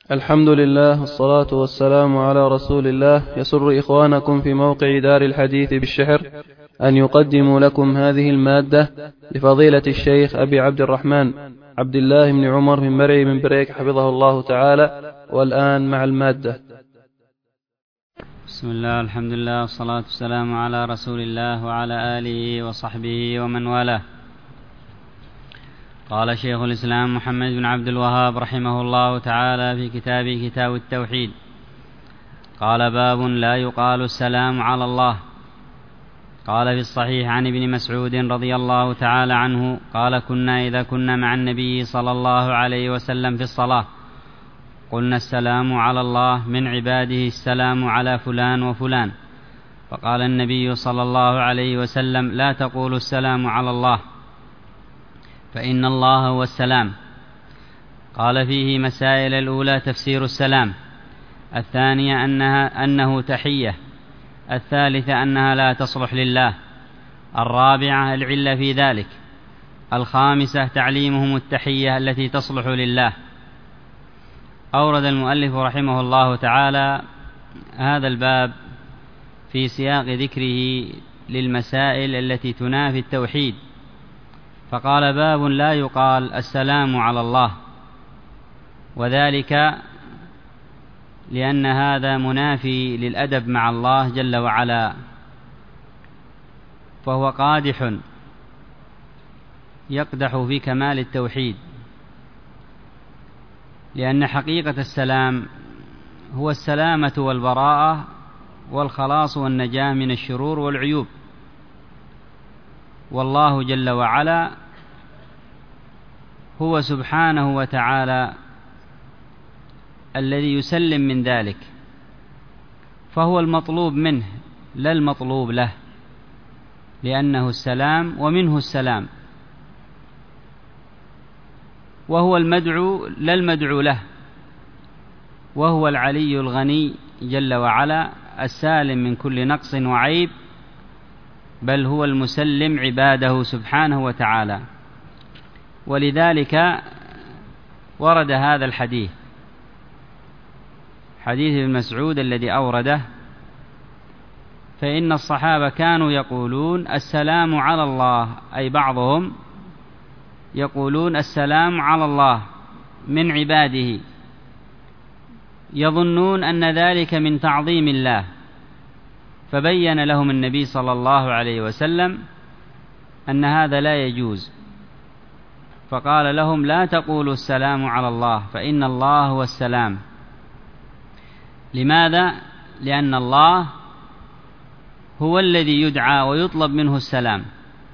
الحمد لله والصلاة والسلام على رسول الله. يسر إخوانكم في موقع دار الحديث بالشحر أن يقدموا لكم هذه المادة لفضيلة الشيخ أبي عبد الرحمن عبد الله بن عمر من مرعي من بريك حفظه الله تعالى. والآن مع المادة. بسم الله، الحمد لله والصلاة والسلام على رسول الله وعلى آله وصحبه ومن والاه. قال شيخ الإسلام محمد بن عبد الوهاب رحمه الله تعالى في كتابه كتاب التوحيد، قال: باب لا يقال السلام على الله. قال في الصحيح عن ابن مسعود رضي الله تعالى عنه قال: كنا إذا كنا مع النبي صلى الله عليه وسلم في الصلاة قلنا: السلام على الله من عباده، السلام على فلان وفلان. فقال النبي صلى الله عليه وسلم: لا تقولوا السلام على الله، فإن الله هو السلام. قال فيه مسائل: الأولى تفسير السلام، الثانية أنه تحية، الثالثة أنها لا تصلح لله، الرابعة العلة في ذلك، الخامسة تعليمهم التحية التي تصلح لله. أورد المؤلف رحمه الله تعالى هذا الباب في سياق ذكره للمسائل التي تنافي التوحيد، فقال: باب لا يقال السلام على الله، وذلك لأن هذا منافي للأدب مع الله جل وعلا، فهو قادح يقدح في كمال التوحيد، لأن حقيقة السلام هو السلامة والبراءة والخلاص والنجاة من الشرور والعيوب، والله جل وعلا هو سبحانه وتعالى الذي يسلم من ذلك، فهو المطلوب منه لا المطلوب له، لأنه السلام ومنه السلام، وهو المدعو لا المدعو له، وهو العلي الغني جل وعلا السالم من كل نقص وعيب، بل هو المسلم عباده سبحانه وتعالى. ولذلك ورد هذا الحديث، حديث ابن مسعود الذي أورده، فإن الصحابة كانوا يقولون السلام على الله، أي بعضهم يقولون السلام على الله من عباده، يظنون أن ذلك من تعظيم الله، فبين لهم النبي صلى الله عليه وسلم أن هذا لا يجوز، فقال لهم: لا تقولوا السلام على الله، فإن الله هو السلام. لماذا؟ لأن الله هو الذي يدعى ويطلب منه السلام،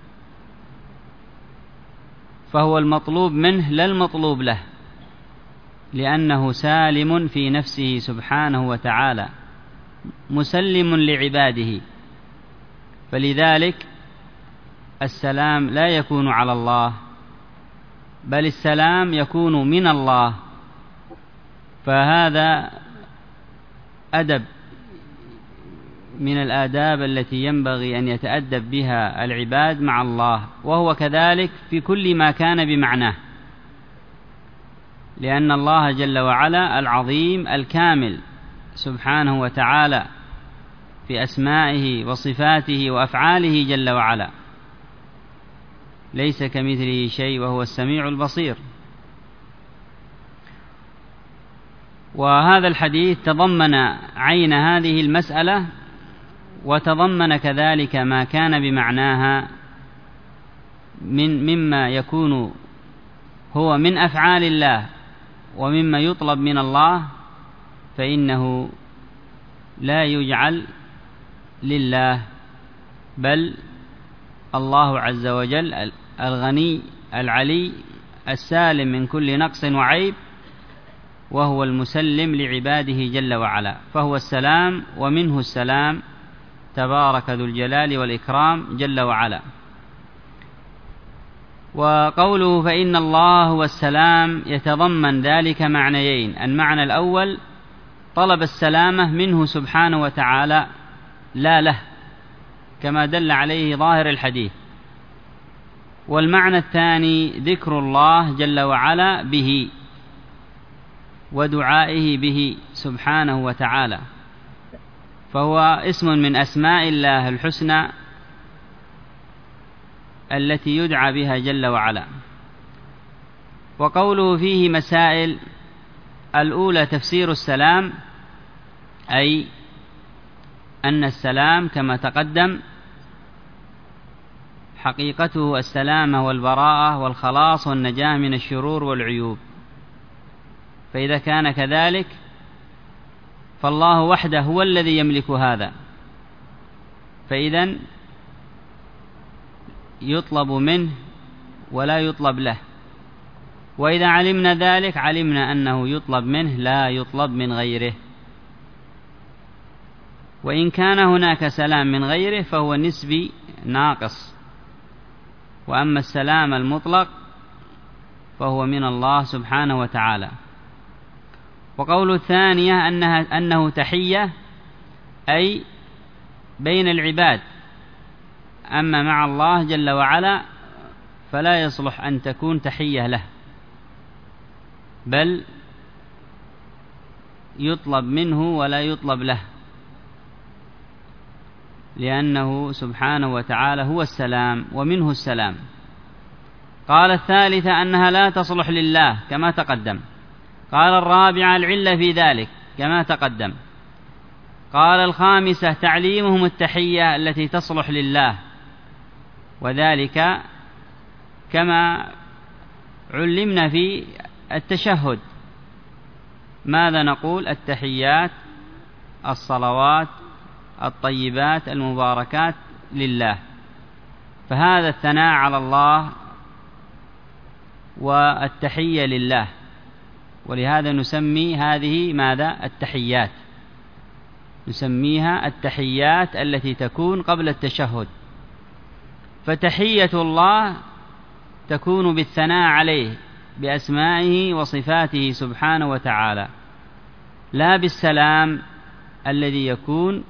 فهو المطلوب منه لا المطلوب له، لأنه سالم في نفسه سبحانه وتعالى مسلم لعباده، فلذلك السلام لا يكون على الله، بل السلام يكون من الله. فهذا أدب من الآداب التي ينبغي أن يتأدب بها العباد مع الله، وهو كذلك في كل ما كان بمعناه، لأن الله جل وعلا العظيم الكامل سبحانه وتعالى في أسمائه وصفاته وأفعاله جل وعلا، ليس كمثله شيء وهو السميع البصير. وهذا الحديث تضمن عين هذه المسألة، وتضمن كذلك ما كان بمعناها مما يكون هو من أفعال الله ومما يطلب من الله، فإنه لا يجعل لله، بل الله عز وجل الغني العلي السالم من كل نقص وعيب، وهو المسلم لعباده جل وعلا، فهو السلام ومنه السلام، تبارك ذو الجلال والإكرام جل وعلا. وقوله فإن الله هو السلام يتضمن ذلك معنيين: المعنى الأول طلب السلامة منه سبحانه وتعالى لا له، كما دل عليه ظاهر الحديث، والمعنى الثاني ذكر الله جل وعلا به، ودعائه به سبحانه وتعالى، فهو اسم من أسماء الله الحسنى التي يدعى بها جل وعلا. وقوله فيه مسائل: الأولى تفسير السلام، أي أن السلام كما تقدم حقيقته السلامة والبراءة والخلاص والنجاة من الشرور والعيوب، فإذا كان كذلك فالله وحده هو الذي يملك هذا، فإذن يطلب منه ولا يطلب له، وإذا علمنا ذلك علمنا أنه يطلب منه لا يطلب من غيره. وإن كان هناك سلام من غيره فهو نسبي ناقص، وأما السلام المطلق فهو من الله سبحانه وتعالى. وقول الثانية أنه تحية، أي بين العباد، أما مع الله جل وعلا فلا يصلح أن تكون تحية له، بل يطلب منه ولا يطلب له، لأنه سبحانه وتعالى هو السلام ومنه السلام. قال الثالثة أنها لا تصلح لله كما تقدم. قال الرابعة العلة في ذلك كما تقدم. قال الخامسة تعليمهم التحية التي تصلح لله، وذلك كما علمنا في التشهد، ماذا نقول؟ التحيات الصلوات الطيبات المباركات لله، فهذا الثناء على الله والتحية لله، ولهذا نسمي هذه ماذا؟ التحيات، نسميها التحيات التي تكون قبل التشهد. فتحية الله تكون بالثناء عليه بأسمائه وصفاته سبحانه وتعالى، لا بالسلام الذي يكون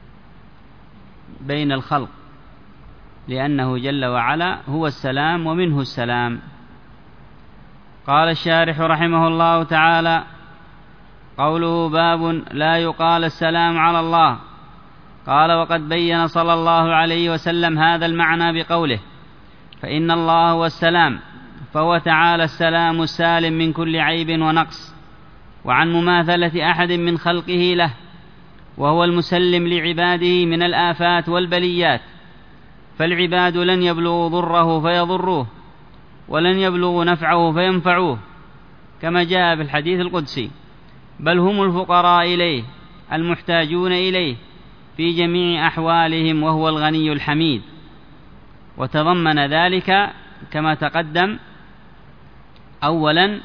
بين الخلق، لأنه جل وعلا هو السلام ومنه السلام. قال الشارح رحمه الله تعالى: قوله باب لا يقال السلام على الله. قال: وقد بين صلى الله عليه وسلم هذا المعنى بقوله: فإن الله هو السلام، فهو تعالى السلام السالم من كل عيب ونقص، وعن مماثلة أحد من خلقه له، وهو المسلم لعباده من الآفات والبليات، فالعباد لن يبلغوا ضره فيضروه، ولن يبلغوا نفعه فينفعوه، كما جاء في الحديث القدسي، بل هم الفقراء إليه المحتاجون إليه في جميع أحوالهم، وهو الغني الحميد. وتضمن ذلك كما تقدم أولا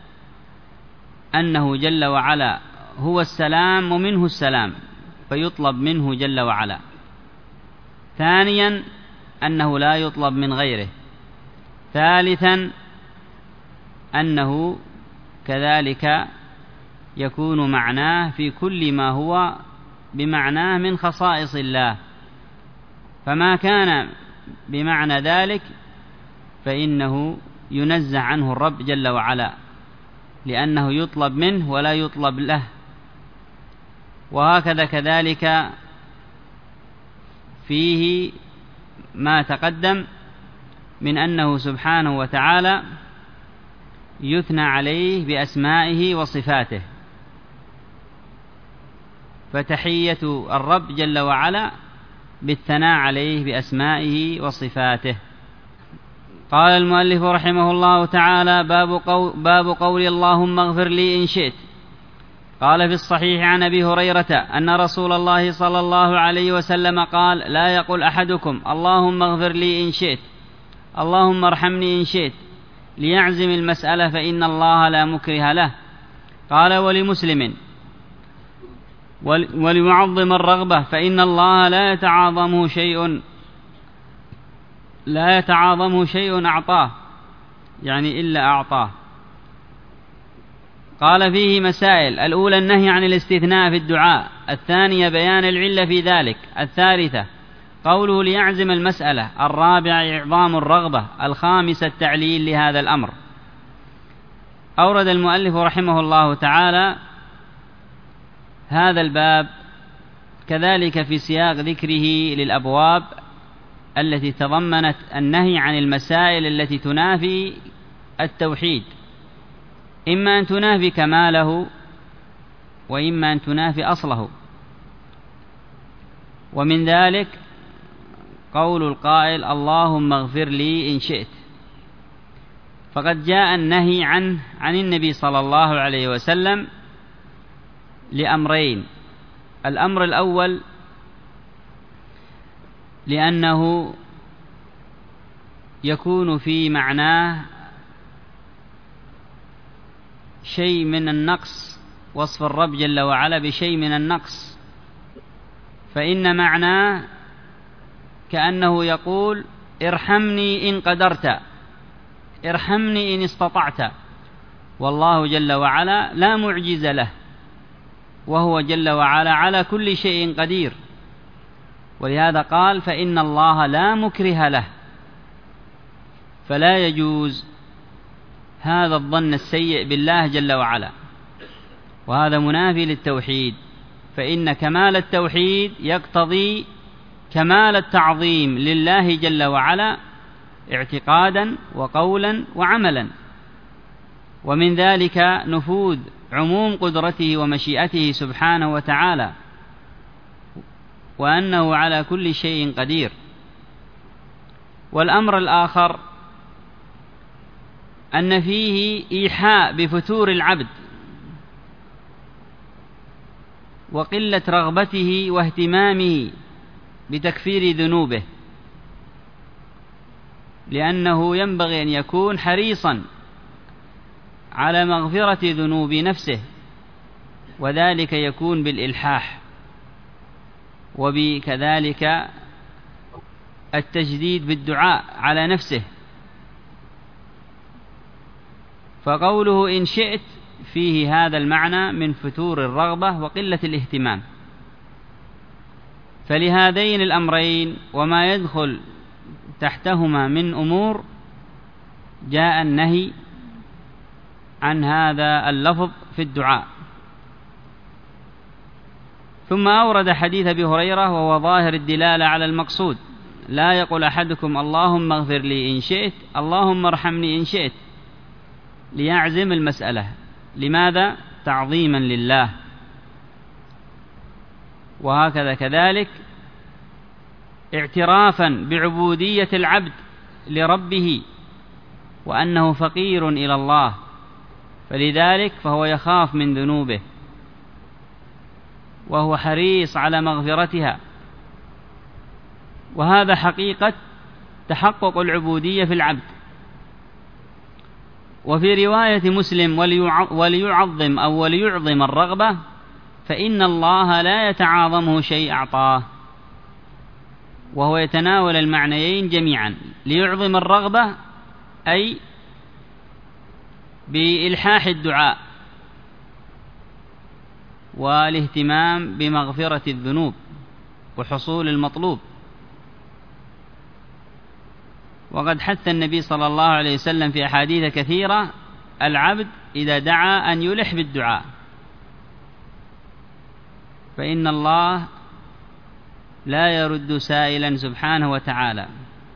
أنه جل وعلا هو السلام ومنه السلام، فيطلب منه جل وعلا. ثانيا أنه لا يطلب من غيره. ثالثا أنه كذلك يكون معناه في كل ما هو بمعناه من خصائص الله، فما كان بمعنى ذلك فإنه ينزه عنه الرب جل وعلا، لأنه يطلب منه ولا يطلب له. وهكذا كذلك فيه ما تقدم من أنه سبحانه وتعالى يثنى عليه بأسمائه وصفاته، فتحية الرب جل وعلا بالثناء عليه بأسمائه وصفاته. قال المؤلف رحمه الله تعالى: باب قول اللهم اغفر لي إن شئت. قال في الصحيح عن أبي هريرة أن رسول الله صلى الله عليه وسلم قال: لا يقل أحدكم اللهم اغفر لي إن شئت، اللهم ارحمني إن شئت، ليعزم المسألة فإن الله لا مكره له. قال: ولمسلم: وليعظم الرغبة فإن الله لا يتعاظمه شيء أعطاه، يعني إلا أعطاه. قال فيه مسائل: الأولى النهي عن الاستثناء في الدعاء، الثانية بيان العلة في ذلك، الثالثة قوله ليعزم المسألة، الرابعة إعظام الرغبة، الخامسة التعليل لهذا الأمر. أورد المؤلف رحمه الله تعالى هذا الباب كذلك في سياق ذكره للأبواب التي تضمنت النهي عن المسائل التي تنافي التوحيد، إما أن تنافي كماله وإما أن تنافي أصله. ومن ذلك قول القائل اللهم اغفر لي إن شئت، فقد جاء النهي عن النبي صلى الله عليه وسلم لأمرين. الأمر الأول لأنه يكون في معناه شيء من النقص، وصف الرب جل وعلا بشيء من النقص، فإن معناه كأنه يقول ارحمني إن قدرت، ارحمني إن استطعت، والله جل وعلا لا معجز له، وهو جل وعلا على كل شيء قدير. ولهذا قال فإن الله لا مكره له، فلا يجوز هذا الظن السيء بالله جل وعلا، وهذا منافي للتوحيد، فإن كمال التوحيد يقتضي كمال التعظيم لله جل وعلا اعتقادا وقولا وعملا، ومن ذلك نفوذ عموم قدرته ومشيئته سبحانه وتعالى، وأنه على كل شيء قدير. والأمر الآخر أن فيه إيحاء بفتور العبد وقلة رغبته واهتمامه بتكفير ذنوبه، لأنه ينبغي أن يكون حريصا على مغفرة ذنوب نفسه، وذلك يكون بالإلحاح وبكذلك التجديد بالدعاء على نفسه. فقوله إن شئت فيه هذا المعنى من فتور الرغبة وقلة الاهتمام. فلهذين الأمرين وما يدخل تحتهما من أمور جاء النهي عن هذا اللفظ في الدعاء. ثم أورد حديث أبي هريرة وهو ظاهر الدلالة على المقصود، لا يقول أحدكم اللهم اغفر لي إن شئت، اللهم ارحمني إن شئت، ليعزم المسألة. لماذا؟ تعظيما لله. وهكذا كذلك اعترافا بعبودية العبد لربه وأنه فقير إلى الله، فلذلك فهو يخاف من ذنوبه وهو حريص على مغفرتها، وهذا حقيقة تحقق العبودية في العبد. وفي رواية مسلم وليعظم أو وليعظم الرغبة، فإن الله لا يتعاظمه شيء أعطاه، وهو يتناول المعنيين جميعا. ليعظم الرغبة أي بإلحاح الدعاء والاهتمام بمغفرة الذنوب وحصول المطلوب. وقد حث النبي صلى الله عليه وسلم في أحاديث كثيرة العبد إذا دعا أن يلح بالدعاء، فإن الله لا يرد سائلا سبحانه وتعالى.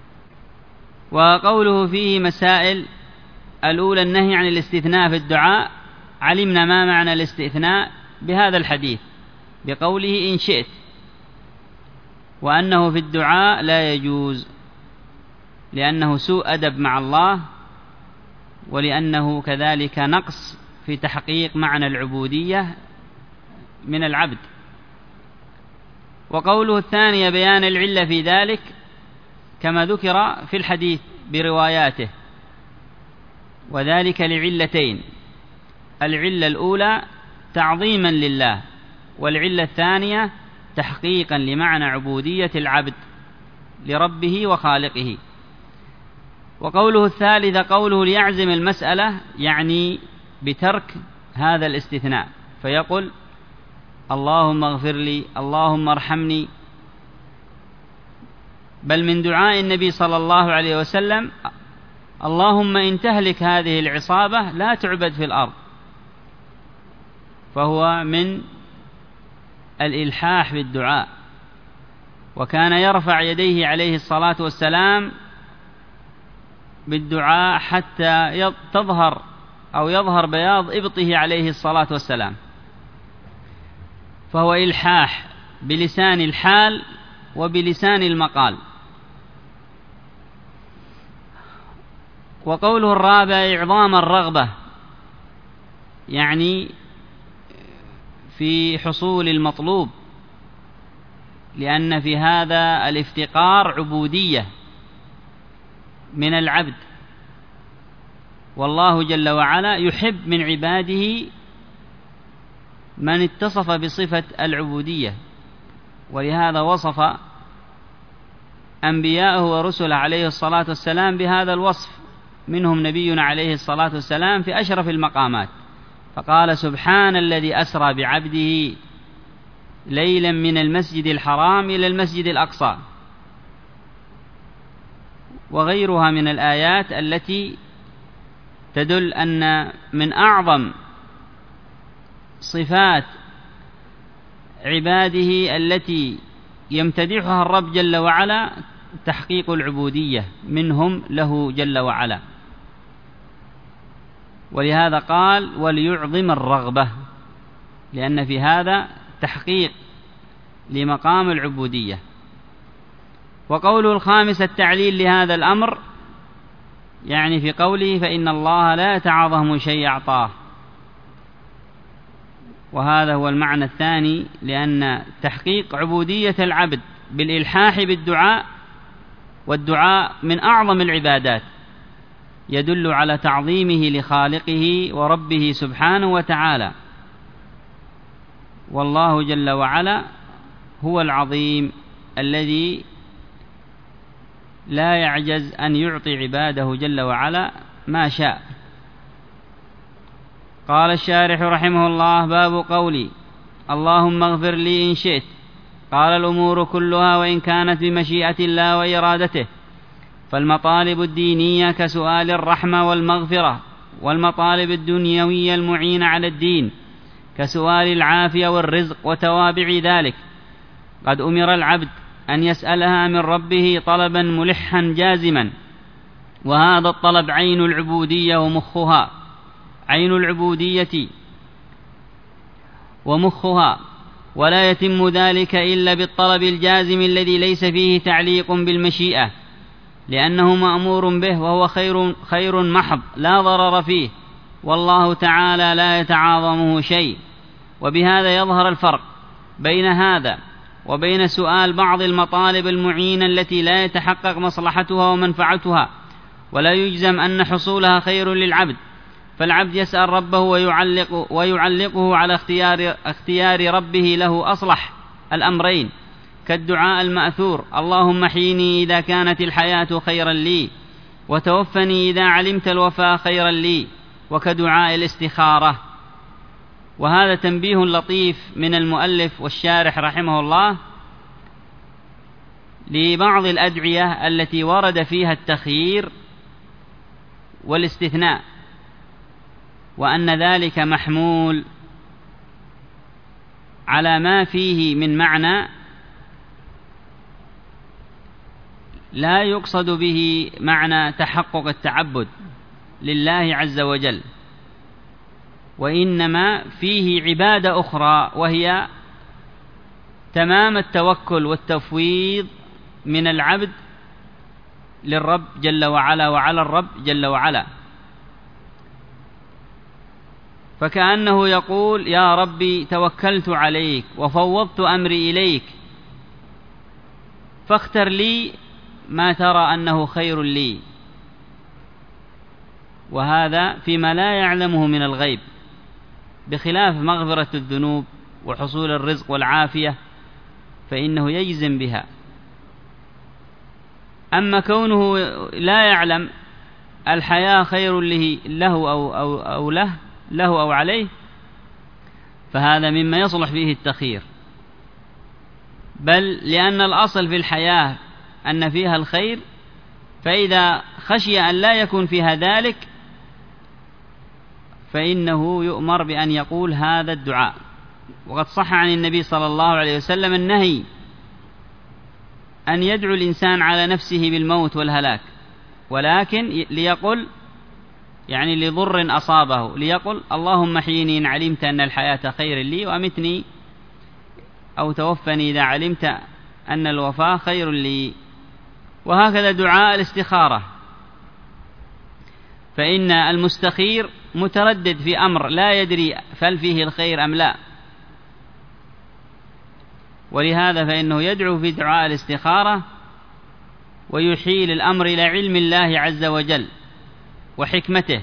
وقوله فيه مسائل: الأولى النهي عن الاستثناء في الدعاء، علمنا ما معنى الاستثناء بهذا الحديث بقوله إن شئت، وأنه في الدعاء لا يجوز لأنه سوء أدب مع الله، ولأنه كذلك نقص في تحقيق معنى العبودية من العبد. وقوله الثانية بيان العلة في ذلك كما ذكر في الحديث برواياته، وذلك لعلتين: العلة الأولى تعظيما لله، والعلة الثانية تحقيقا لمعنى عبودية العبد لربه وخالقه. وقوله الثالثة قوله ليعزم المسألة، يعني بترك هذا الاستثناء، فيقول اللهم اغفر لي، اللهم ارحمني. بل من دعاء النبي صلى الله عليه وسلم اللهم إن تهلك هذه العصابة لا تعبد في الأرض، فهو من الإلحاح بالدعاء. وكان يرفع يديه عليه الصلاة والسلام بالدعاء حتى تظهر أو يظهر بياض إبطه عليه الصلاة والسلام، فهو إلحاح بلسان الحال وبلسان المقال. وقوله الرابع إعظام الرغبة، يعني في حصول المطلوب، لأن في هذا الافتقار عبودية من العبد، والله جل وعلا يحب من عباده من اتصف بصفة العبودية، ولهذا وصف أنبياءه ورسله عليه الصلاة والسلام بهذا الوصف، منهم نبينا عليه الصلاة والسلام في أشرف المقامات، فقال سبحان الذي أسرى بعبده ليلا من المسجد الحرام إلى المسجد الأقصى، وغيرها من الآيات التي تدل أن من أعظم صفات عباده التي يمتدحها الرب جل وعلا تحقيق العبودية منهم له جل وعلا. ولهذا قال وليعظم الرغبة، لأن في هذا تحقيق لمقام العبودية. وقوله الخامس التعليل لهذا الأمر، يعني في قوله فإن الله لا يتعاظم شيء أعطاه، وهذا هو المعنى الثاني، لأن تحقيق عبودية العبد بالإلحاح بالدعاء، والدعاء من أعظم العبادات، يدل على تعظيمه لخالقه وربه سبحانه وتعالى، والله جل وعلا هو العظيم الذي لا يعجز أن يعطي عباده جل وعلا ما شاء. قال الشارح رحمه الله باب قولي اللهم اغفر لي إن شئت، قال الأمور كلها وإن كانت بمشيئة الله وإرادته، فالمطالب الدينية كسؤال الرحمة والمغفرة، والمطالب الدنيوية المعينة على الدين كسؤال العافية والرزق وتوابع ذلك قد أمر العبد أن يسألها من ربه طلبا ملحا جازما، وهذا الطلب عين العبودية ومخها، عين العبودية ومخها، ولا يتم ذلك إلا بالطلب الجازم الذي ليس فيه تعليق بالمشيئة، لأنه مأمور به وهو خير محض لا ضرر فيه، والله تعالى لا يتعاظمه شيء. وبهذا يظهر الفرق بين هذا وبين سؤال بعض المطالب المعينة التي لا يتحقق مصلحتها ومنفعتها ولا يجزم أن حصولها خير للعبد، فالعبد يسأل ربه ويعلقه على اختيار ربه له أصلح الأمرين، كالدعاء المأثور اللهم حيني إذا كانت الحياة خيرا لي، وتوفني إذا علمت الوفاء خيرا لي، وكدعاء الاستخارة. وهذا تنبيه لطيف من المؤلف والشارح رحمه الله لبعض الأدعية التي ورد فيها التخيير والاستثناء، وأن ذلك محمول على ما فيه من معنى لا يقصد به معنى تحقق التعبد لله عز وجل، وإنما فيه عبادة أخرى وهي تمام التوكل والتفويض من العبد للرب جل وعلا وعلى الرب جل وعلا، فكأنه يقول يا ربي توكلت عليك وفوضت أمري إليك، فاختر لي ما ترى أنه خير لي، وهذا فيما لا يعلمه من الغيب، بخلاف مغفرة الذنوب وحصول الرزق والعافية فإنه يجزم بها. أما كونه لا يعلم الحياة خير له أو له أو عليه، فهذا مما يصلح فيه التخيير، بل لأن الأصل في الحياة أن فيها الخير، فإذا خشي أن لا يكون فيها ذلك فإنه يؤمر بأن يقول هذا الدعاء. وقد صح عن النبي صلى الله عليه وسلم النهي أن يدعو الإنسان على نفسه بالموت والهلاك، ولكن ليقل يعني لضر أصابه ليقل اللهم احيني إن علمت أن الحياة خير لي، وأمتني أو توفني إذا علمت أن الوفاة خير لي. وهكذا دعاء الاستخارة، فإن المستخير متردد في أمر لا يدري فهل فيه الخير أم لا، ولهذا فإنه يدعو في دعاء الاستخارة ويحيل الأمر إلى علم الله عز وجل وحكمته،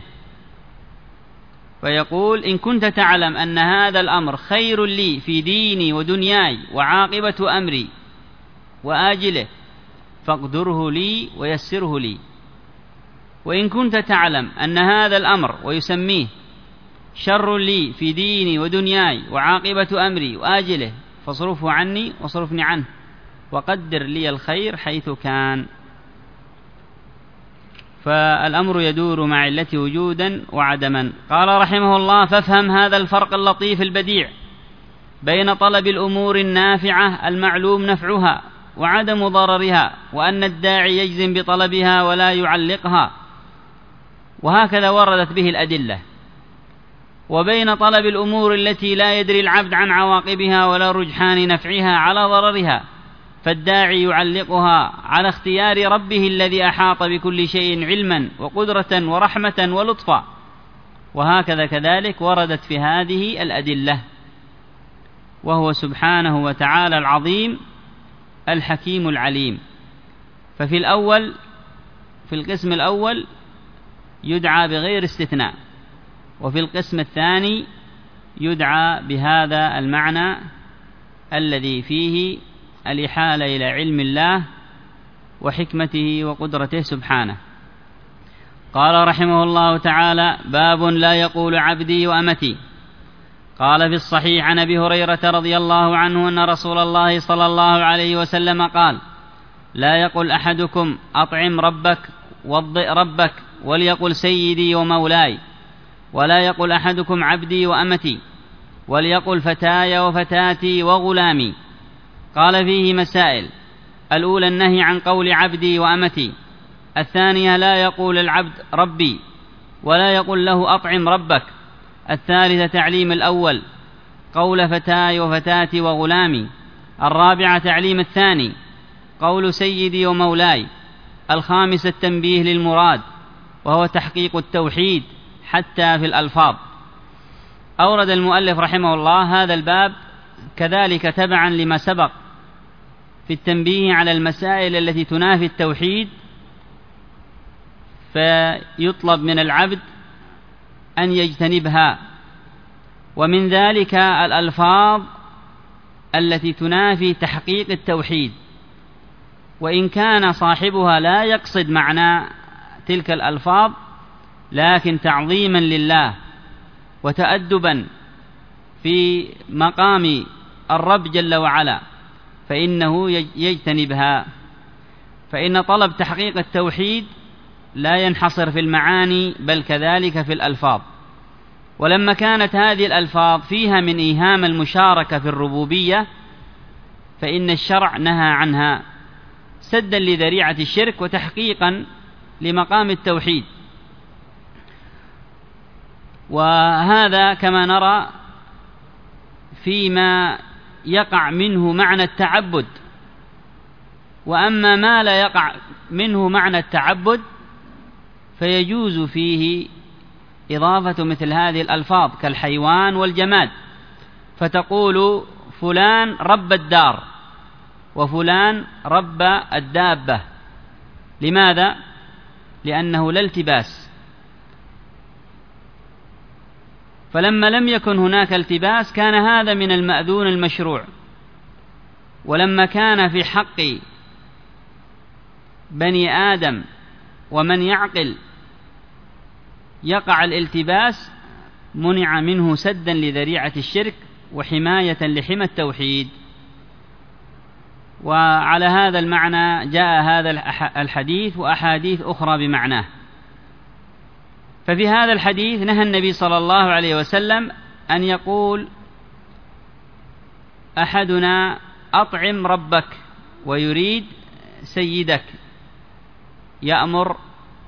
فيقول إن كنت تعلم أن هذا الأمر خير لي في ديني ودنياي وعاقبة أمري وآجله فاقدره لي ويسره لي، وإن كنت تعلم أن هذا الأمر ويسميه شر لي في ديني ودنياي وعاقبة أمري وآجله فاصرفه عني واصرفني عنه وقدر لي الخير حيث كان. فالأمر يدور مع علته وجودا وعدما. قال رحمه الله: فافهم هذا الفرق اللطيف البديع بين طلب الأمور النافعة المعلوم نفعها وعدم ضررها، وأن الداعي يجزم بطلبها ولا يعلقها، وهكذا وردت به الأدلة، وبين طلب الأمور التي لا يدري العبد عن عواقبها ولا رجحان نفعها على ضررها، فالداعي يعلقها على اختيار ربه الذي أحاط بكل شيء علما وقدرة ورحمة ولطفا، وهكذا كذلك وردت في هذه الأدلة، وهو سبحانه وتعالى العظيم الحكيم العليم. ففي القسم الأول يدعى بغير استثناء، وفي القسم الثاني يدعى بهذا المعنى الذي فيه الإحالة إلى علم الله وحكمته وقدرته سبحانه. قال رحمه الله تعالى: باب لا يقول عبدي وأمتي. قال في الصحيح عن أبي هريرة رضي الله عنه أن رسول الله صلى الله عليه وسلم قال: لا يقل أحدكم أطعم ربك وضئ ربك، وليقل سيدي ومولاي، ولا يقل أحدكم عبدي وأمتي، وليقل فتاي وفتاتي وغلامي. قال فيه مسائل: الأولى النهي عن قول عبدي وأمتي، الثانية لا يقول العبد ربي ولا يقول له أطعم ربك، الثالثة تعليم الأول قول فتاي وفتاتي وغلامي، الرابعة تعليم الثاني قول سيدي ومولاي، الخامسة التنبيه للمراد وهو تحقيق التوحيد حتى في الألفاظ. أورد المؤلف رحمه الله هذا الباب كذلك تبعا لما سبق في التنبيه على المسائل التي تنافي التوحيد، فيطلب من العبد أن يجتنبها، ومن ذلك الألفاظ التي تنافي تحقيق التوحيد، وإن كان صاحبها لا يقصد معنى تلك الألفاظ، لكن تعظيما لله وتأدبا في مقام الرب جل وعلا فإنه يجتنبها. فإن طلب تحقيق التوحيد لا ينحصر في المعاني بل كذلك في الألفاظ، ولما كانت هذه الألفاظ فيها من إيهام المشاركة في الربوبية فإن الشرع نهى عنها سدا لذريعة الشرك وتحقيقا لمقام التوحيد. وهذا كما نرى فيما يقع منه معنى التعبد، وأما ما لا يقع منه معنى التعبد فيجوز فيه إضافة مثل هذه الألفاظ كالحيوان والجماد، فتقول فلان رب الدار وفلان رب الدابة. لماذا؟ لأنه لا التباس، فلما لم يكن هناك التباس كان هذا من المأذون المشروع، ولما كان في حق بني آدم ومن يعقل يقع الالتباس منع منه سدا لذريعة الشرك وحماية لحمى التوحيد. وعلى هذا المعنى جاء هذا الحديث وأحاديث أخرى بمعناه. ففي هذا الحديث نهى النبي صلى الله عليه وسلم أن يقول أحدنا أطعم ربك ويريد سيدك، يأمر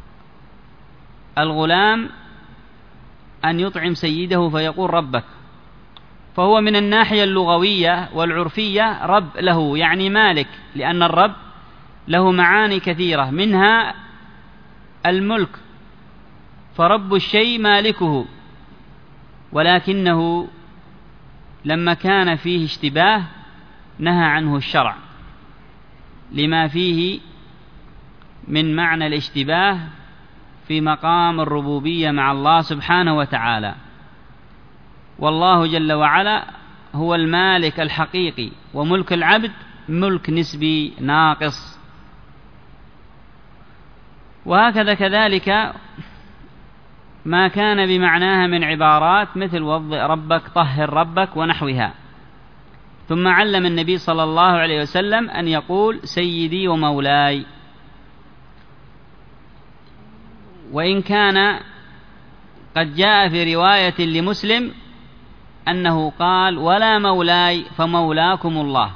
الغلام أن يطعم سيده فيقول ربك، فهو من الناحية اللغوية والعرفية رب له يعني مالك، لأن الرب له معاني كثيرة منها الملك، فرب الشيء مالكه، ولكنه لما كان فيه اشتباه نهى عنه الشرع لما فيه من معنى الاشتباه في مقام الربوبية مع الله سبحانه وتعالى. والله جل وعلا هو المالك الحقيقي، وملك العبد ملك نسبي ناقص. وهكذا كذلك ما كان بمعناها من عبارات مثل وضع ربك، طهر ربك ونحوها. ثم علم النبي صلى الله عليه وسلم أن يقول سيدي ومولاي، وإن كان قد جاء في رواية لمسلم أنه قال ولا مولاي فمولاكم الله،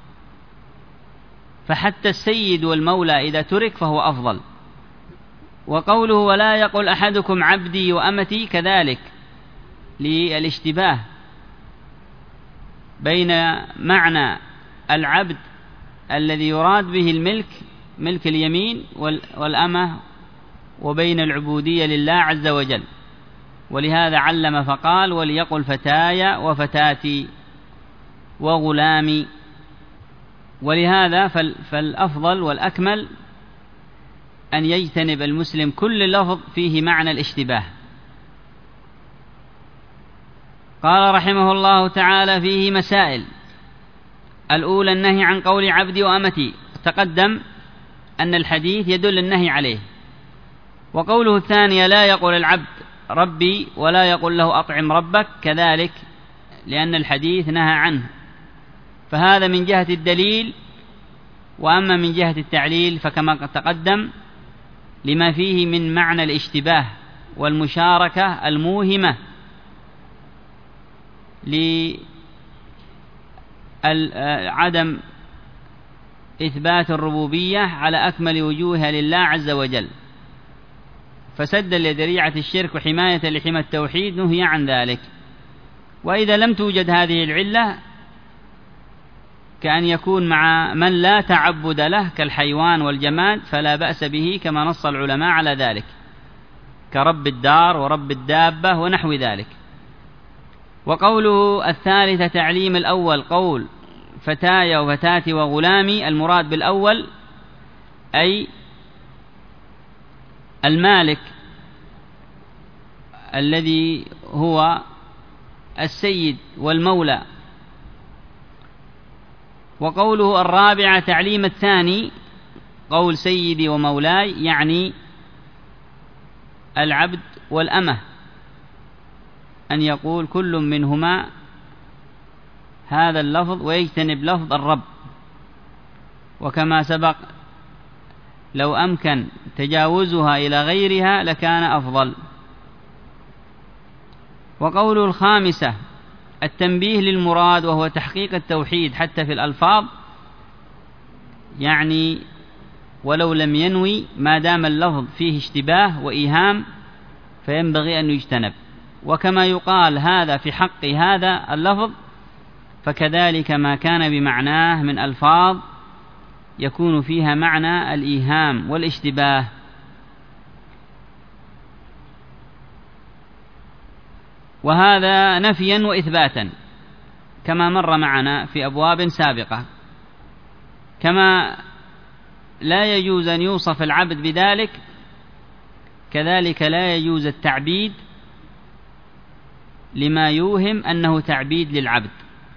فحتى السيد والمولى إذا ترك فهو أفضل. وقوله ولا يقل أحدكم عبدي وأمتي كذلك للاشتباه بين معنى العبد الذي يراد به الملك ملك اليمين والأمة وبين العبودية لله عز وجل. ولهذا علم فقال وليقل فتاي وفتاتي وغلامي. ولهذا فالأفضل والأكمل أن يجتنب المسلم كل لفظ فيه معنى الاشتباه. قال رحمه الله تعالى فيه مسائل. الأولى النهي عن قول عبدي وأمتي، تقدم أن الحديث يدل النهي عليه. وقوله الثانية لا يقول العبد ربي ولا يقول له أطعم ربك كذلك، لأن الحديث نهى عنه، فهذا من جهة الدليل. وأما من جهة التعليل فكما تقدم لما فيه من معنى الاشتباه والمشاركة الموهمة لعدم إثبات الربوبية على أكمل وجوهها لله عز وجل، فسدا لذريعة الشرك وحماية لحمى التوحيد نهي عن ذلك. وإذا لم توجد هذه العلة كأن يكون مع من لا تعبد له كالحيوان والجماد فلا بأس به، كما نص العلماء على ذلك، كرب الدار ورب الدابة ونحو ذلك. وقوله الثالثة تعليم الأول قول فتاي وفتاتي وغلامي، المراد بالأول أي المالك الذي هو السيد والمولى. وقوله الرابعة تعليم الثاني قول سيدي ومولاي، يعني العبد والأمة، أن يقول كل منهما هذا اللفظ ويجتنب لفظ الرب. وكما سبق لو أمكن تجاوزها إلى غيرها لكان أفضل. وقوله الخامسة التنبيه للمراد، وهو تحقيق التوحيد حتى في الألفاظ، يعني ولو لم ينوي ما دام اللفظ فيه اشتباه وإيهام فينبغي أن يجتنب. وكما يقال هذا في حق هذا اللفظ، فكذلك ما كان بمعناه من ألفاظ يكون فيها معنى الإيهام والاشتباه. وهذا نفيا وإثباتا كما مر معنا في أبواب سابقة. كما لا يجوز أن يوصف العبد بذلك، كذلك لا يجوز التعبيد لما يوهم أنه تعبيد للعبد،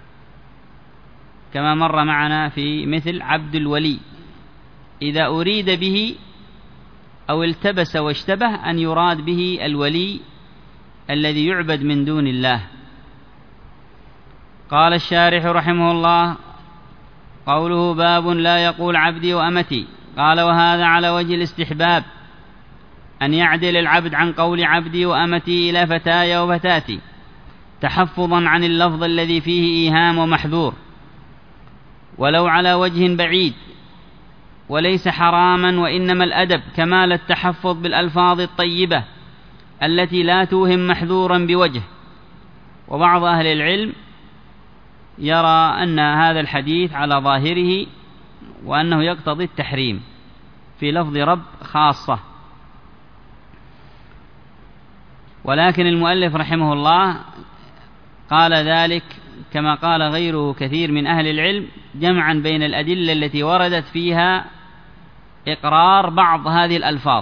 كما مر معنا في مثل عبد الولي، إذا أريد به أو التبس واشتبه أن يراد به الولي الذي يعبد من دون الله. قال الشارح رحمه الله قوله باب لا يقول عبدي وأمتي. قال وهذا على وجه الاستحباب، أن يعدل العبد عن قول عبدي وأمتي إلى فتاي وفتاتي، تحفظا عن اللفظ الذي فيه إيهام ومحذور، ولو على وجه بعيد، وليس حراما، وإنما الأدب كمال التحفظ بالألفاظ الطيبة التي لا توهم محذورا بوجه. وبعض أهل العلم يرى أن هذا الحديث على ظاهره وأنه يقتضي التحريم في لفظ رب خاصة، ولكن المؤلف رحمه الله قال ذلك كما قال غيره كثير من أهل العلم جمعا بين الأدلة التي وردت فيها إقرار بعض هذه الألفاظ.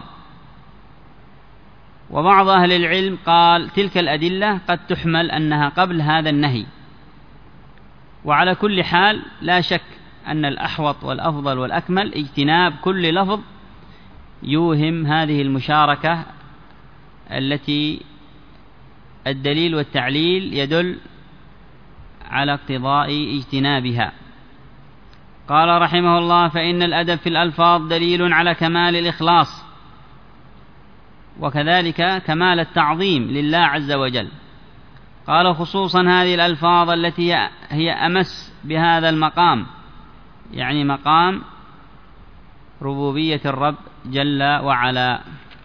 وبعض أهل العلم قال تلك الأدلة قد تحمل أنها قبل هذا النهي. وعلى كل حال لا شك أن الأحوط والأفضل والأكمل اجتناب كل لفظ يوهم هذه المشاركة التي الدليل والتعليل يدل على اقتضاء اجتنابها. قال رحمه الله فإن الأدب في الألفاظ دليل على كمال الإخلاص، وكذلك كمال التعظيم لله عز وجل. قال خصوصا هذه الألفاظ التي هي أمس بهذا المقام، يعني مقام ربوبية الرب جل وعلا.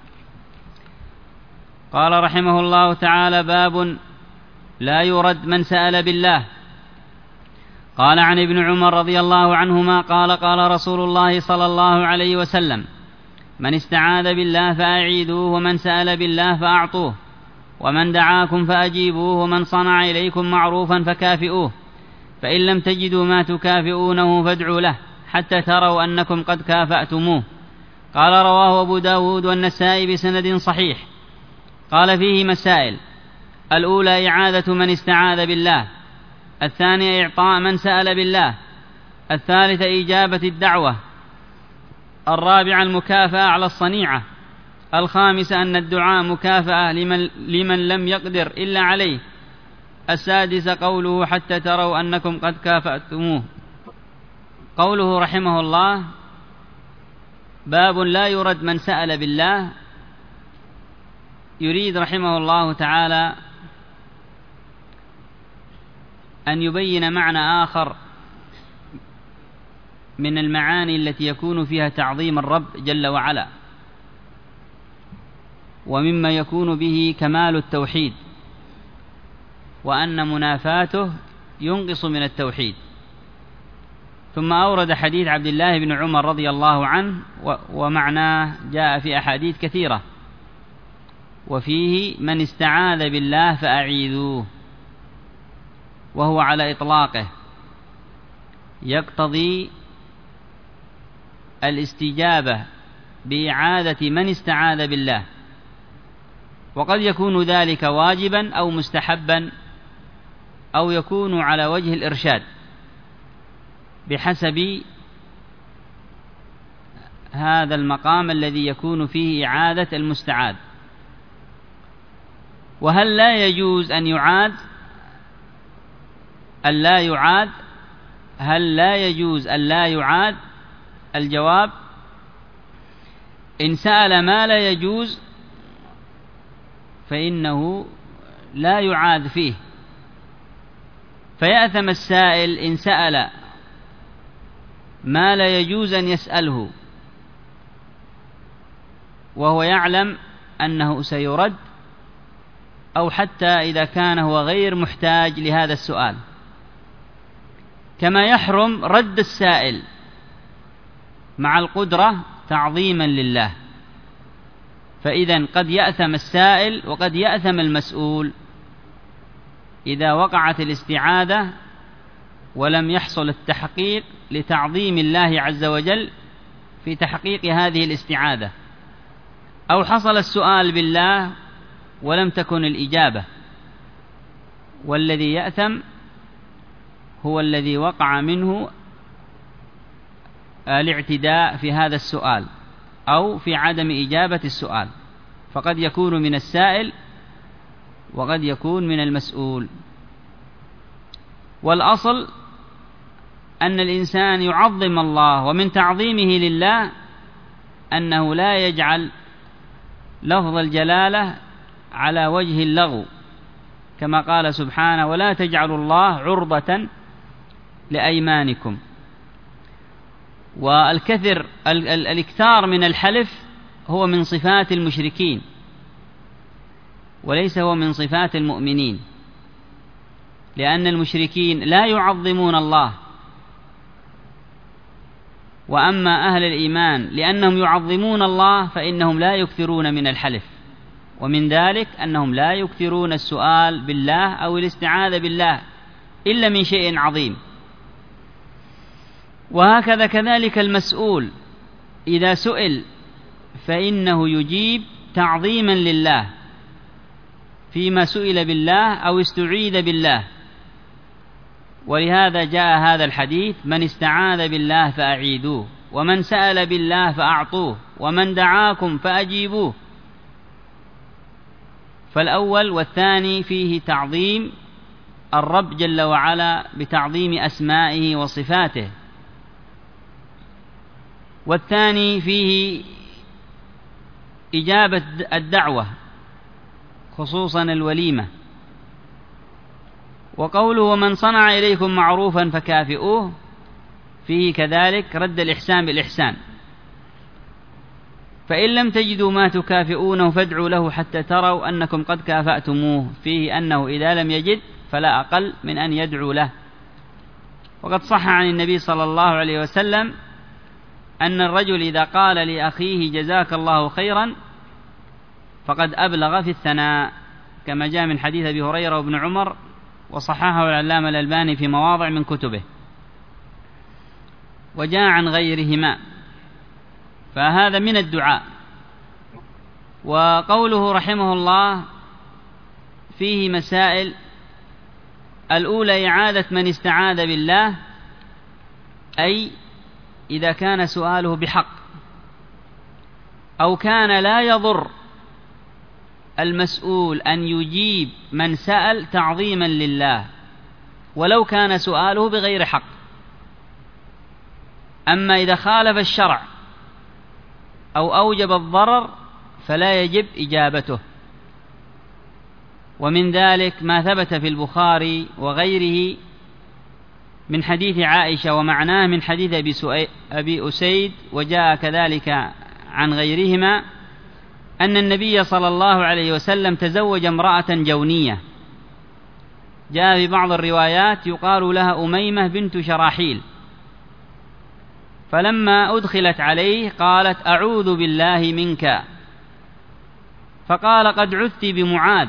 قال رحمه الله تعالى باب لا يرد من سأل بالله. قال عن ابن عمر رضي الله عنهما قال قال رسول الله صلى الله عليه وسلم من استعاذ بالله فأعيذوه، ومن سأل بالله فأعطوه، ومن دعاكم فأجيبوه، ومن صنع إليكم معروفا فكافئوه، فإن لم تجدوا ما تكافئونه فادعوا له حتى تروا أنكم قد كافأتموه. قال رواه أبو داود والنسائي بسند صحيح. قال فيه مسائل: الأولى إعاذة من استعاذ بالله، الثانية إعطاء من سأل بالله، الثالثة إجابة الدعوة، الرابعة المكافأة على الصنيعة، الخامسة أن الدعاء مكافأة لمن لم يقدر إلا عليه، السادسة قوله حتى تروا أنكم قد كافأتموه. قوله رحمه الله باب لا يرد من سأل بالله، يريد رحمه الله تعالى أن يبين معنى آخر من المعاني التي يكون فيها تعظيم الرب جل وعلا، ومما يكون به كمال التوحيد، وأن منافاته ينقص من التوحيد. ثم أورد حديث عبد الله بن عمر رضي الله عنه، ومعناه جاء في أحاديث كثيرة، وفيه من استعاذ بالله فأعيذوه، وهو على إطلاقه يقتضي الاستجابة بإعادة من استعاذ بالله، وقد يكون ذلك واجبا أو مستحبا، أو يكون على وجه الإرشاد بحسب هذا المقام الذي يكون فيه إعادة المستعاذ. وهل لا يجوز أن يعاد ألا يعاد؟ هل لا يجوز ألا يعاد؟ الجواب: إن سأل ما لا يجوز فإنه لا يعاد فيه، فيأثم السائل إن سأل ما لا يجوز أن يسأله وهو يعلم أنه سيرد، أو حتى إذا كان هو غير محتاج لهذا السؤال، كما يحرم رد السائل مع القدرة تعظيما لله. فإذا قد يأثم السائل وقد يأثم المسؤول إذا وقعت الاستعاذة ولم يحصل التحقيق لتعظيم الله عز وجل في تحقيق هذه الاستعاذة، أو حصل السؤال بالله ولم تكن الإجابة، والذي يأثم هو الذي وقع منه الاعتداء في هذا السؤال أو في عدم إجابة السؤال، فقد يكون من السائل وقد يكون من المسؤول. والأصل أن الإنسان يعظم الله، ومن تعظيمه لله أنه لا يجعل لفظ الجلالة على وجه اللغو، كما قال سبحانه: ولا تجعلوا الله عرضة لأيمانكم. الإكثار من الحلف هو من صفات المشركين، وليس هو من صفات المؤمنين، لأن المشركين لا يعظمون الله، وأما أهل الإيمان لأنهم يعظمون الله فإنهم لا يكثرون من الحلف، ومن ذلك أنهم لا يكثرون السؤال بالله أو الاستعاذة بالله إلا من شيء عظيم. وهكذا كذلك المسؤول إذا سئل فإنه يجيب تعظيما لله فيما سئل بالله أو استعيذ بالله. ولهذا جاء هذا الحديث: من استعاذ بالله فأعيذوه، ومن سأل بالله فأعطوه، ومن دعاكم فأجيبوه. فالأول والثاني فيه تعظيم الرب جل وعلا بتعظيم أسمائه وصفاته، والثاني فيه إجابة الدعوة خصوصا الوليمة. وقوله: ومن صنع إليكم معروفا فكافئوه، فيه كذلك رد الإحسان بالإحسان. فإن لم تجدوا ما تكافئونه فادعوا له حتى تروا أنكم قد كافأتموه، فيه أنه إذا لم يجد فلا أقل من أن يدعو له. وقد صح عن النبي صلى الله عليه وسلم أن الرجل إذا قال لأخيه جزاك الله خيرا فقد أبلغ في الثناء، كما جاء من حديث أبي هريرة وابن عمر، وصححه العلامة الألباني في مواضع من كتبه، وجاء عن غيرهما، فهذا من الدعاء. وقوله رحمه الله فيه مسائل: الأولى إعادة من استعاذ بالله، أي إذا كان سؤاله بحق أو كان لا يضر المسؤول أن يجيب من سأل تعظيما لله ولو كان سؤاله بغير حق. أما إذا خالف الشرع أو أوجب الضرر فلا يجب إجابته. ومن ذلك ما ثبت في البخاري وغيره من حديث عائشة ومعناه من حديث أبي أسيد، وجاء كذلك عن غيرهما أن النبي صلى الله عليه وسلم تزوج امرأة جونية، جاء في بعض الروايات يقال لها أميمة بنت شراحيل، فلما أدخلت عليه قالت: أعوذ بالله منك، فقال: قد عذت بمعاذ،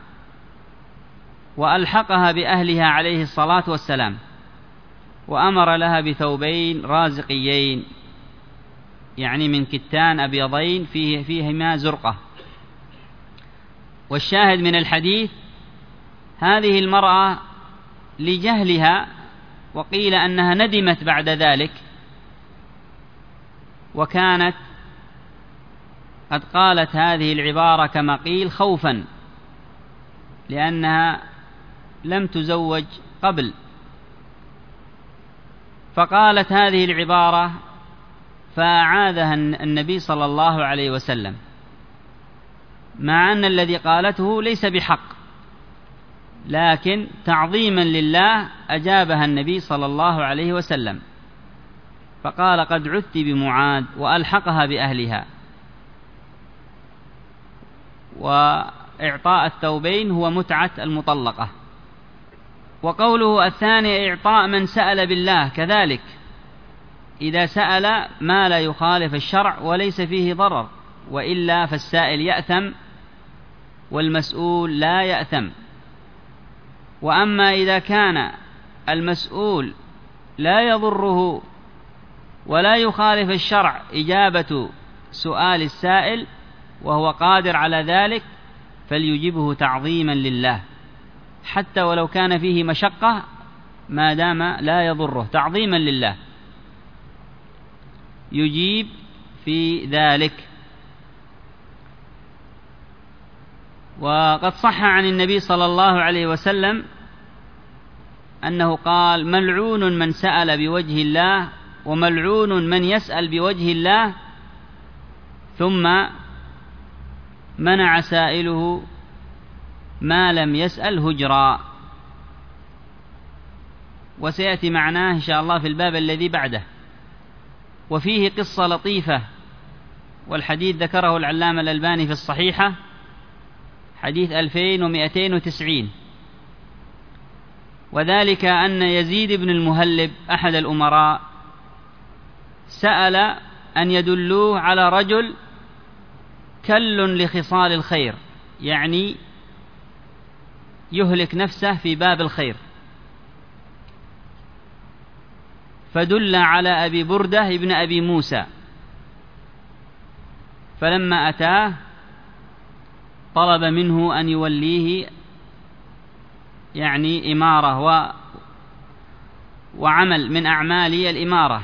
وألحقها بأهلها عليه الصلاة والسلام، وأمر لها بثوبين رازقيين، يعني من كتان أبيضين فيهما زرقة. والشاهد من الحديث: هذه المرأة لجهلها، وقيل أنها ندمت بعد ذلك، وكانت قد قالت هذه العبارة كما قيل خوفا، لأنها لم تزوج قبل، فقالت هذه العبارة فأعاذها النبي صلى الله عليه وسلم، مع أن الذي قالته ليس بحق، لكن تعظيما لله أجابها النبي صلى الله عليه وسلم، فقال: قد عذت بمعاذ، وألحقها بأهلها. وإعطاء الثوبين هو متعة المطلقة. وقوله الثاني: إعطاء من سأل بالله، كذلك إذا سأل ما لا يخالف الشرع وليس فيه ضرر، وإلا فالسائل يأثم والمسؤول لا يأثم. وأما إذا كان المسؤول لا يضره ولا يخالف الشرع إجابة سؤال السائل وهو قادر على ذلك، فليجبه تعظيما لله، حتى ولو كان فيه مشقة ما دام لا يضره، تعظيما لله يجيب في ذلك. وقد صح عن النبي صلى الله عليه وسلم أنه قال: ملعون من سأل بوجه الله وملعون من يسأل بوجه الله، ثم منع سائله ما لم يسأل هجرا. وسيأتي معناه إن شاء الله في الباب الذي بعده. وفيه قصة لطيفة، والحديث ذكره العلامة الألباني في الصحيحة، حديث 2290، وذلك أن يزيد بن المهلب أحد الأمراء سأل أن يدلوه على رجل كل لخصال الخير، يعني يهلك نفسه في باب الخير، فدل على أبي بردة ابن أبي موسى. فلما أتاه طلب منه أن يوليه يعني إمارة وعمل من أعمال الإمارة،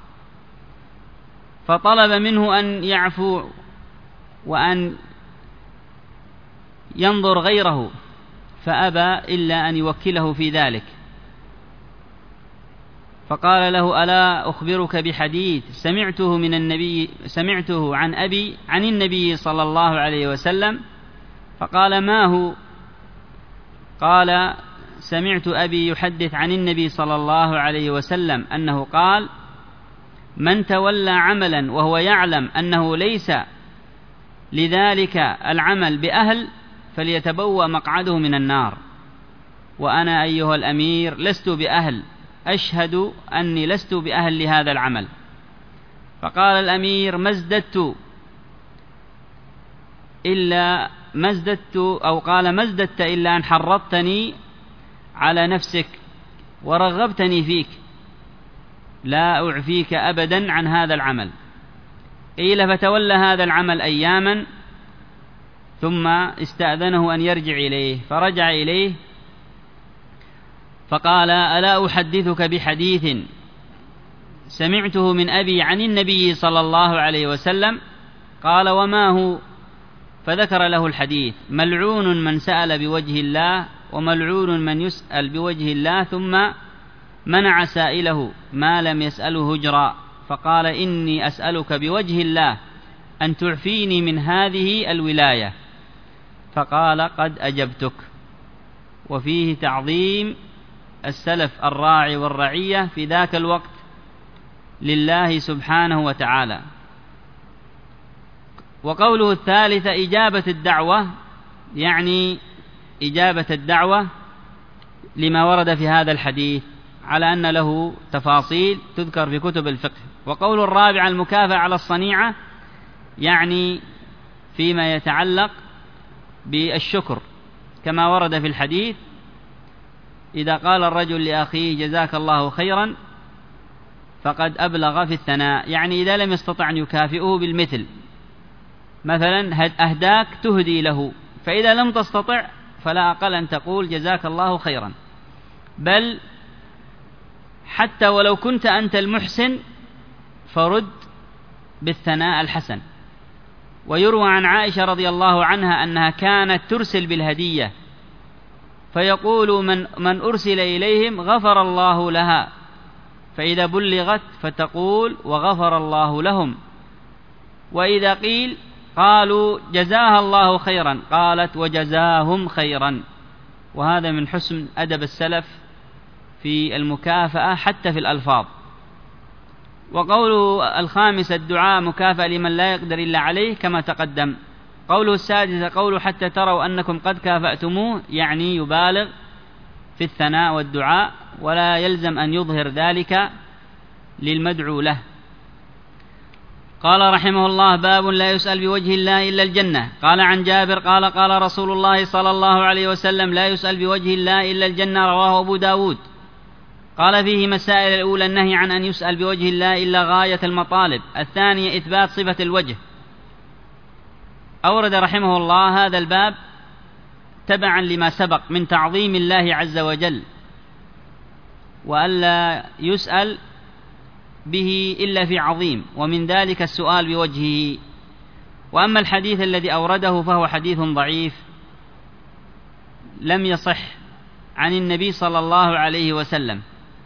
فطلب منه أن يعفو وأن ينظر غيره، فأبى إلا أن يوكله في ذلك. فقال له: ألا أخبرك بحديث سمعته عن أبي عن النبي صلى الله عليه وسلم؟ فقال: ما هو؟ قال: سمعت أبي يحدث عن النبي صلى الله عليه وسلم أنه قال: من تولى عملا وهو يعلم أنه ليس لذلك العمل بأهل فليتبوأ مقعده من النار. وأنا أيها الأمير لست بأهل، أشهد أني لست بأهل لهذا العمل. فقال الأمير: ما ازددت إلا أن حرضتني على نفسك ورغبتني فيك، لا أعفيك أبدا عن هذا العمل. قيل: فتولى هذا العمل أياما، ثم استأذنه أن يرجع إليه، فرجع إليه فقال: ألا أحدثك بحديث سمعته من أبي عن النبي صلى الله عليه وسلم؟ قال: وما هو؟ فذكر له الحديث: ملعون من سأل بوجه الله وملعون من يسأل بوجه الله، ثم منع سائله ما لم يسأله هجرا. فقال: إني أسألك بوجه الله أن تعفيني من هذه الولاية. فقال: قد أجبتك. وفيه تعظيم السلف الراعي والرعية في ذاك الوقت لله سبحانه وتعالى. وقوله الثالثة إجابة الدعوة، يعني إجابة الدعوة لما ورد في هذا الحديث، على أن له تفاصيل تذكر في كتب الفقه. وقول الرابع المكافأة على الصنيعة، يعني فيما يتعلق بالشكر، كما ورد في الحديث: إذا قال الرجل لأخيه جزاك الله خيرا فقد أبلغ في الثناء، يعني إذا لم يستطع أن يكافئه بالمثل، مثلا أهداك تهدي له، فإذا لم تستطع فلا أقل أن تقول جزاك الله خيرا. بل حتى ولو كنت أنت المحسن فرد بالثناء الحسن. ويروى عن عائشة رضي الله عنها أنها كانت ترسل بالهدية، فيقول من أرسل إليهم غفر الله لها، فإذا بلغت فتقول وغفر الله لهم، وإذا قيل قالوا جزاها الله خيرا قالت وجزاهم خيرا. وهذا من حسن أدب السلف في المكافأة حتى في الألفاظ. وقوله الخامس الدعاء مكافأة لمن لا يقدر إلا عليه كما تقدم. قوله السادس قوله حتى تروا أنكم قد كافأتموه، يعني يبالغ في الثناء والدعاء، ولا يلزم أن يظهر ذلك للمدعو له. قال رحمه الله: باب لا يسأل بوجه الله إلا الجنة. قال عن جابر قال قال رسول الله صلى الله عليه وسلم: لا يسأل بوجه الله إلا الجنة. رواه أبو داود. قال فيه مسائل: الأولى النهي عن أن يسأل بوجه الله إلا غاية المطالب. الثانية إثبات صفة الوجه. أورد رحمه الله هذا الباب تبعا لما سبق من تعظيم الله عز وجل، وألا يسأل به إلا في عظيم، ومن ذلك السؤال بوجهه. وأما الحديث الذي أورده فهو حديث ضعيف لم يصح عن النبي صلى الله عليه وسلم،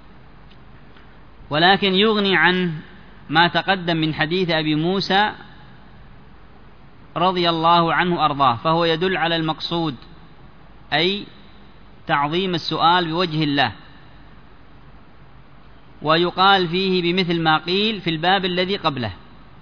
ولكن يغني عن ما تقدم من حديث أبي موسى رضي الله عنه أرضاه، فهو يدل على المقصود، أي تعظيم السؤال بوجه الله، ويقال فيه بمثل ما قيل في الباب الذي قبله.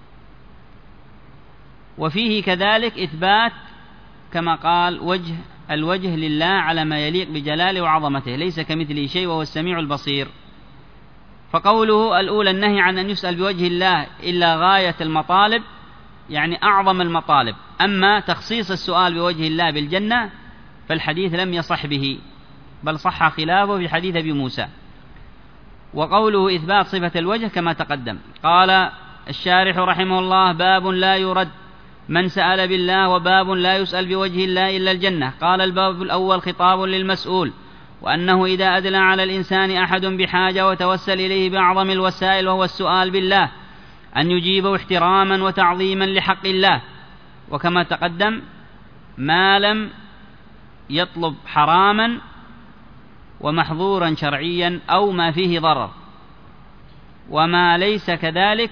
وفيه كذلك إثبات كما قال الوجه لله على ما يليق بجلاله وعظمته، ليس كمثله شيء وهو السميع البصير. فقوله الأولى النهي عن أن يسأل بوجه الله إلا غاية المطالب، يعني أعظم المطالب. أما تخصيص السؤال بوجه الله بالجنة فالحديث لم يصح به، بل صح خلافه في حديث أبي موسى. وقوله إثبات صفة الوجه كما تقدم. قال الشارح رحمه الله: باب لا يرد من سأل بالله، وباب لا يسأل بوجه الله إلا الجنة. قال الباب الأول خطاب للمسؤول، وأنه إذا أدلى على الإنسان أحد بحاجة وتوسل إليه بأعظم الوسائل وهو السؤال بالله أن يجيبه احتراما وتعظيما لحق الله، وكما تقدم ما لم يطلب حراما ومحظورا شرعيا أو ما فيه ضرر، وما ليس كذلك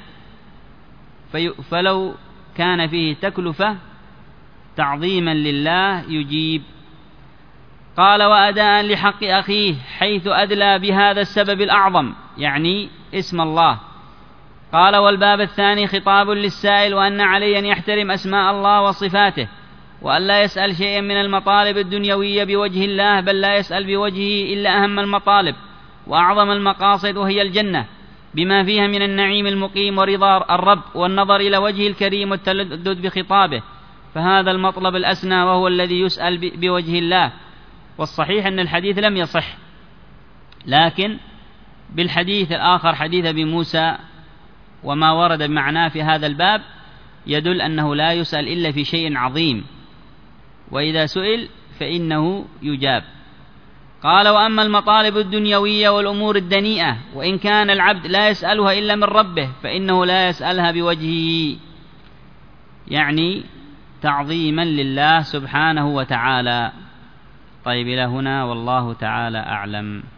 فلو كان فيه تكلفة تعظيما لله يجيب. قال وأداء لحق أخيه حيث أدلى بهذا السبب الأعظم، يعني اسم الله. قال والباب الثاني خطاب للسائل، وأن عليه أن يحترم أسماء الله وصفاته، وأن لا يسأل شيئا من المطالب الدنيوية بوجه الله، بل لا يسأل بوجهه إلا أهم المطالب وأعظم المقاصد، وهي الجنة بما فيها من النعيم المقيم ورضا الرب والنظر إلى وجهه الكريم والتلذذ بخطابه، فهذا المطلب الأسنى وهو الذي يسأل بوجه الله. والصحيح أن الحديث لم يصح، لكن بالحديث الآخر حديث أبي موسى وما ورد بمعناه في هذا الباب يدل أنه لا يسأل إلا في شيء عظيم، وإذا سئل فإنه يجاب. قال وأما المطالب الدنيوية والأمور الدنيئة وإن كان العبد لا يسألها إلا من ربه فإنه لا يسألها بوجهه، يعني تعظيما لله سبحانه وتعالى. طيب إلى هنا والله تعالى أعلم.